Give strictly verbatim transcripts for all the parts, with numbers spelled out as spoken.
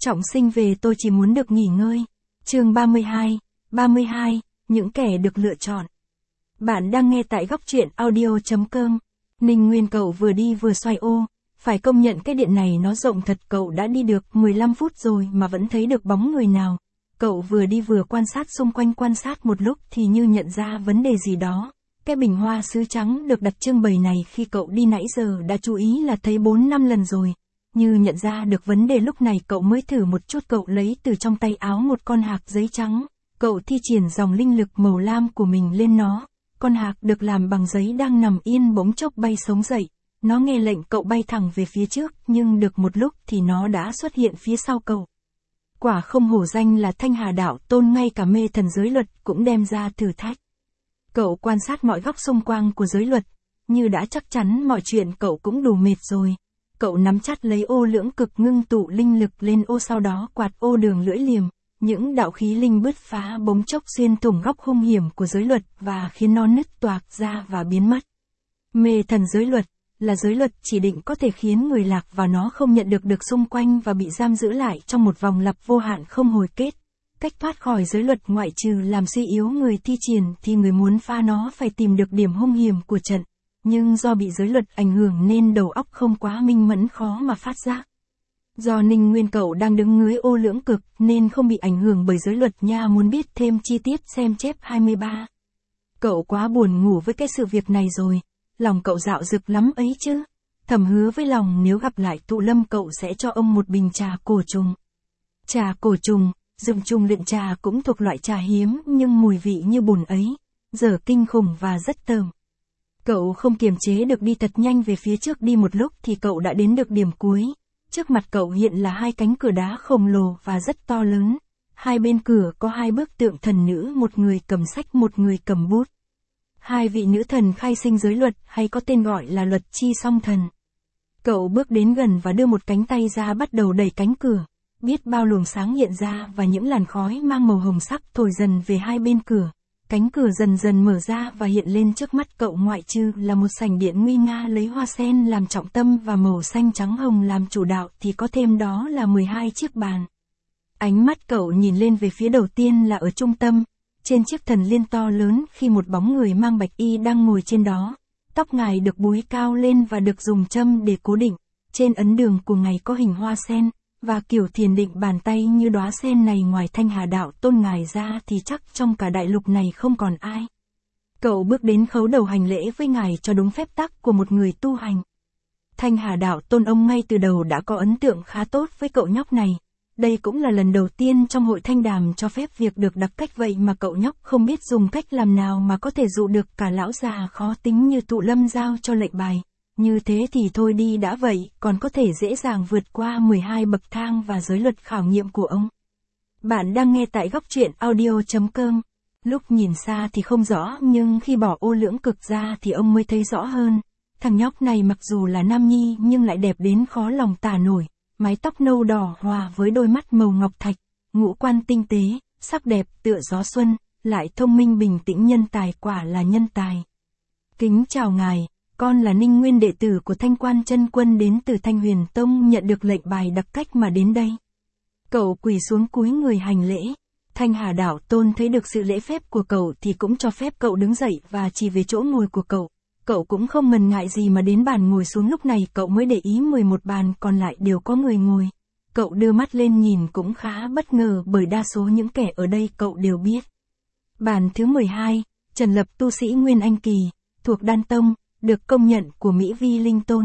Trọng sinh về tôi chỉ muốn được nghỉ ngơi. Chương ba mươi hai, ba mươi hai, những kẻ được lựa chọn. Bạn đang nghe tại góc truyện audio chấm com. Ninh Nguyên cậu vừa đi vừa xoay ô, phải công nhận cái điện này nó rộng thật, cậu đã đi được mười lăm phút rồi mà vẫn thấy được bóng người nào. Cậu vừa đi vừa quan sát xung quanh, quan sát một lúc thì như nhận ra vấn đề gì đó. Cái bình hoa sứ trắng được đặt trưng bày này khi cậu đi nãy giờ đã chú ý là thấy bốn năm lần rồi. Như nhận ra được vấn đề lúc này cậu mới thử một chút, cậu lấy từ trong tay áo một con hạc giấy trắng. Cậu thi triển dòng linh lực màu lam của mình lên nó. Con hạc được làm bằng giấy đang nằm yên bỗng chốc bay sống dậy. Nó nghe lệnh cậu bay thẳng về phía trước, nhưng được một lúc thì nó đã xuất hiện phía sau cậu. Quả không hổ danh là Thanh Hà Đạo Tôn, ngay cả mê thần giới luật cũng đem ra thử thách. Cậu quan sát mọi góc xung quanh của giới luật, như đã chắc chắn mọi chuyện cậu cũng đủ mệt rồi. Cậu nắm chặt lấy ô lưỡng cực, ngưng tụ linh lực lên ô, sau đó quạt ô đường lưỡi liềm. Những đạo khí linh bứt phá bỗng chốc xuyên thủng góc hung hiểm của giới luật và khiến nó nứt toạc ra và biến mất. Mê thần giới luật là giới luật chỉ định có thể khiến người lạc vào nó không nhận được được xung quanh và bị giam giữ lại trong một vòng lặp vô hạn không hồi kết. Cách thoát khỏi giới luật ngoại trừ làm suy yếu người thi triển thì người muốn phá nó phải tìm được điểm hung hiểm của trận. Nhưng do bị giới luật ảnh hưởng nên đầu óc không quá minh mẫn, khó mà phát giác. Do Ninh Nguyên cậu đang đứng dưới ô lưỡng cực nên không bị ảnh hưởng bởi giới luật nha. Muốn biết thêm chi tiết xem chép hai mươi ba. Cậu quá buồn ngủ với cái sự việc này rồi. Lòng cậu dạo dực lắm ấy chứ. Thầm hứa với lòng nếu gặp lại Thụ Lâm cậu sẽ cho ông một bình trà cổ trùng. Trà cổ trùng, dùng trùng luyện trà cũng thuộc loại trà hiếm nhưng mùi vị như bùn ấy, dở kinh khủng và rất thơm. Cậu không kiềm chế được đi thật nhanh về phía trước, đi một lúc thì cậu đã đến được điểm cuối. Trước mặt cậu hiện là hai cánh cửa đá khổng lồ và rất to lớn. Hai bên cửa có hai bức tượng thần nữ, một người cầm sách, một người cầm bút. Hai vị nữ thần khai sinh giới luật, hay có tên gọi là luật chi song thần. Cậu bước đến gần và đưa một cánh tay ra, bắt đầu đẩy cánh cửa. Biết bao luồng sáng hiện ra và những làn khói mang màu hồng sắc thổi dần về hai bên cửa. Cánh cửa dần dần mở ra và hiện lên trước mắt cậu, ngoại trừ là một sảnh điện nguy nga lấy hoa sen làm trọng tâm và màu xanh trắng hồng làm chủ đạo thì có thêm đó là mười hai chiếc bàn. Ánh mắt cậu nhìn lên về phía đầu tiên là ở trung tâm, trên chiếc thần liên to lớn, khi một bóng người mang bạch y đang ngồi trên đó. Tóc ngài được búi cao lên và được dùng châm để cố định. Trên ấn đường của ngài có hình hoa sen, và kiểu thiền định bàn tay như đóa sen này ngoài Thanh Hà Đạo Tôn ngài ra thì chắc trong cả đại lục này không còn ai. Cậu bước đến khấu đầu hành lễ với ngài cho đúng phép tắc của một người tu hành. Thanh Hà Đạo Tôn ông ngay từ đầu đã có ấn tượng khá tốt với cậu nhóc này. Đây cũng là lần đầu tiên trong hội thanh đàm cho phép việc được đặc cách, vậy mà cậu nhóc không biết dùng cách làm nào mà có thể dụ được cả lão già khó tính như Thụ Lâm giao cho lệnh bài. Như thế thì thôi đi đã vậy, còn có thể dễ dàng vượt qua mười hai bậc thang và giới luật khảo nghiệm của ông. Bạn đang nghe tại góc truyện audio chấm com. Lúc nhìn xa thì không rõ, nhưng khi bỏ ô lưỡng cực ra thì ông mới thấy rõ hơn. Thằng nhóc này mặc dù là nam nhi nhưng lại đẹp đến khó lòng tả nổi. Mái tóc nâu đỏ hòa với đôi mắt màu ngọc thạch, ngũ quan tinh tế, sắc đẹp tựa gió xuân, lại thông minh bình tĩnh, nhân tài, quả là nhân tài. Kính chào ngài. Con là Ninh Nguyên, đệ tử của Thanh Quan Chân Quân đến từ Thanh Huyền Tông, nhận được lệnh bài đặc cách mà đến đây. Cậu quỳ xuống cúi người hành lễ. Thanh Hà Đạo Tôn thấy được sự lễ phép của cậu thì cũng cho phép cậu đứng dậy và chỉ về chỗ ngồi của cậu. Cậu cũng không ngần ngại gì mà đến bàn ngồi xuống. Lúc này cậu mới để ý mười một bàn còn lại đều có người ngồi. Cậu đưa mắt lên nhìn cũng khá bất ngờ bởi đa số những kẻ ở đây cậu đều biết. Bàn thứ mười hai, Trần Lập, tu sĩ Nguyên Anh Kỳ, thuộc Đan Tông, được công nhận của Mỹ Vi Linh Tôn.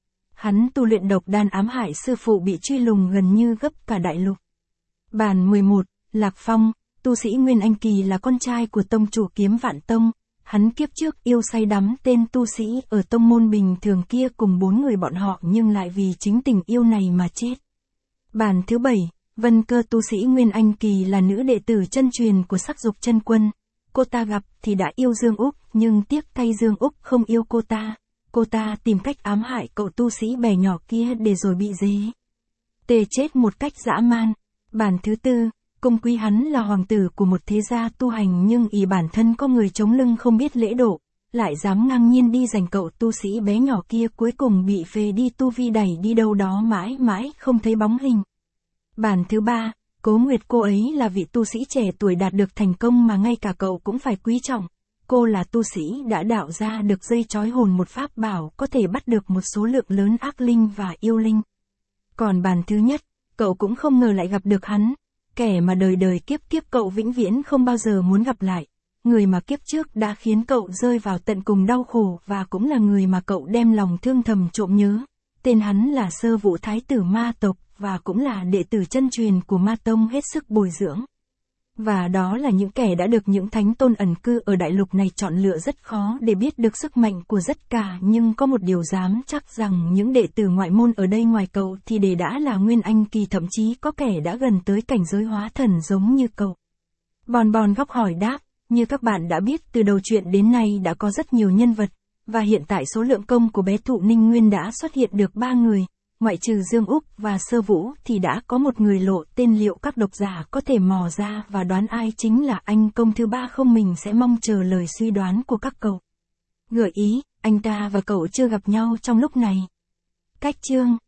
Hắn tu luyện độc đan ám hại sư phụ bị truy lùng gần như gấp cả đại lục. Bàn mười một, Lạc Phong, tu sĩ Nguyên Anh Kỳ, là con trai của tông chủ Kiếm Vạn Tông. Hắn kiếp trước yêu say đắm tên tu sĩ ở tông môn bình thường kia cùng bốn người bọn họ, nhưng lại vì chính tình yêu này mà chết. Bàn thứ bảy, Vân Cơ, tu sĩ Nguyên Anh Kỳ, là nữ đệ tử chân truyền của Sắc Dục Chân Quân. Cô ta gặp thì đã yêu Dương Úc, nhưng tiếc thay Dương Úc không yêu cô ta. Cô ta tìm cách ám hại cậu tu sĩ bé nhỏ kia để rồi bị dế tê chết một cách dã man. Bàn thứ tư, Cung Quý, hắn là hoàng tử của một thế gia tu hành nhưng ỷ bản thân có người chống lưng không biết lễ độ, lại dám ngang nhiên đi giành cậu tu sĩ bé nhỏ kia, cuối cùng bị phế đi, tu vi đẩy đi đâu đó mãi mãi không thấy bóng hình. Bản thứ ba, Cố Nguyệt, cô ấy là vị tu sĩ trẻ tuổi đạt được thành công mà ngay cả cậu cũng phải quý trọng. Cô là tu sĩ đã đạo ra được dây trói hồn, một pháp bảo có thể bắt được một số lượng lớn ác linh và yêu linh. Còn bản thứ nhất, cậu cũng không ngờ lại gặp được hắn, kẻ mà đời đời kiếp kiếp cậu vĩnh viễn không bao giờ muốn gặp lại. Người mà kiếp trước đã khiến cậu rơi vào tận cùng đau khổ và cũng là người mà cậu đem lòng thương thầm trộm nhớ. Tên hắn là Sơ Vũ Thái tử Ma tộc và cũng là đệ tử chân truyền của Ma tông hết sức bồi dưỡng. Và đó là những kẻ đã được những thánh tôn ẩn cư ở đại lục này chọn lựa rất khó để biết được sức mạnh của tất cả, nhưng có một điều dám chắc rằng những đệ tử ngoại môn ở đây ngoài cậu thì đều đã là nguyên anh kỳ, thậm chí có kẻ đã gần tới cảnh giới hóa thần giống như cậu. Bon Bon góc hỏi đáp, như các bạn đã biết từ đầu chuyện đến nay đã có rất nhiều nhân vật, và hiện tại số lượng công của bé Thụ Ninh Nguyên đã xuất hiện được ba người. Ngoại trừ Dương Úc và Sơ Vũ thì đã có một người lộ tên, liệu các độc giả có thể mò ra và đoán ai chính là anh công thứ ba không? Mình sẽ mong chờ lời suy đoán của các cậu. Gợi ý, anh ta và cậu chưa gặp nhau trong lúc này. Cách chương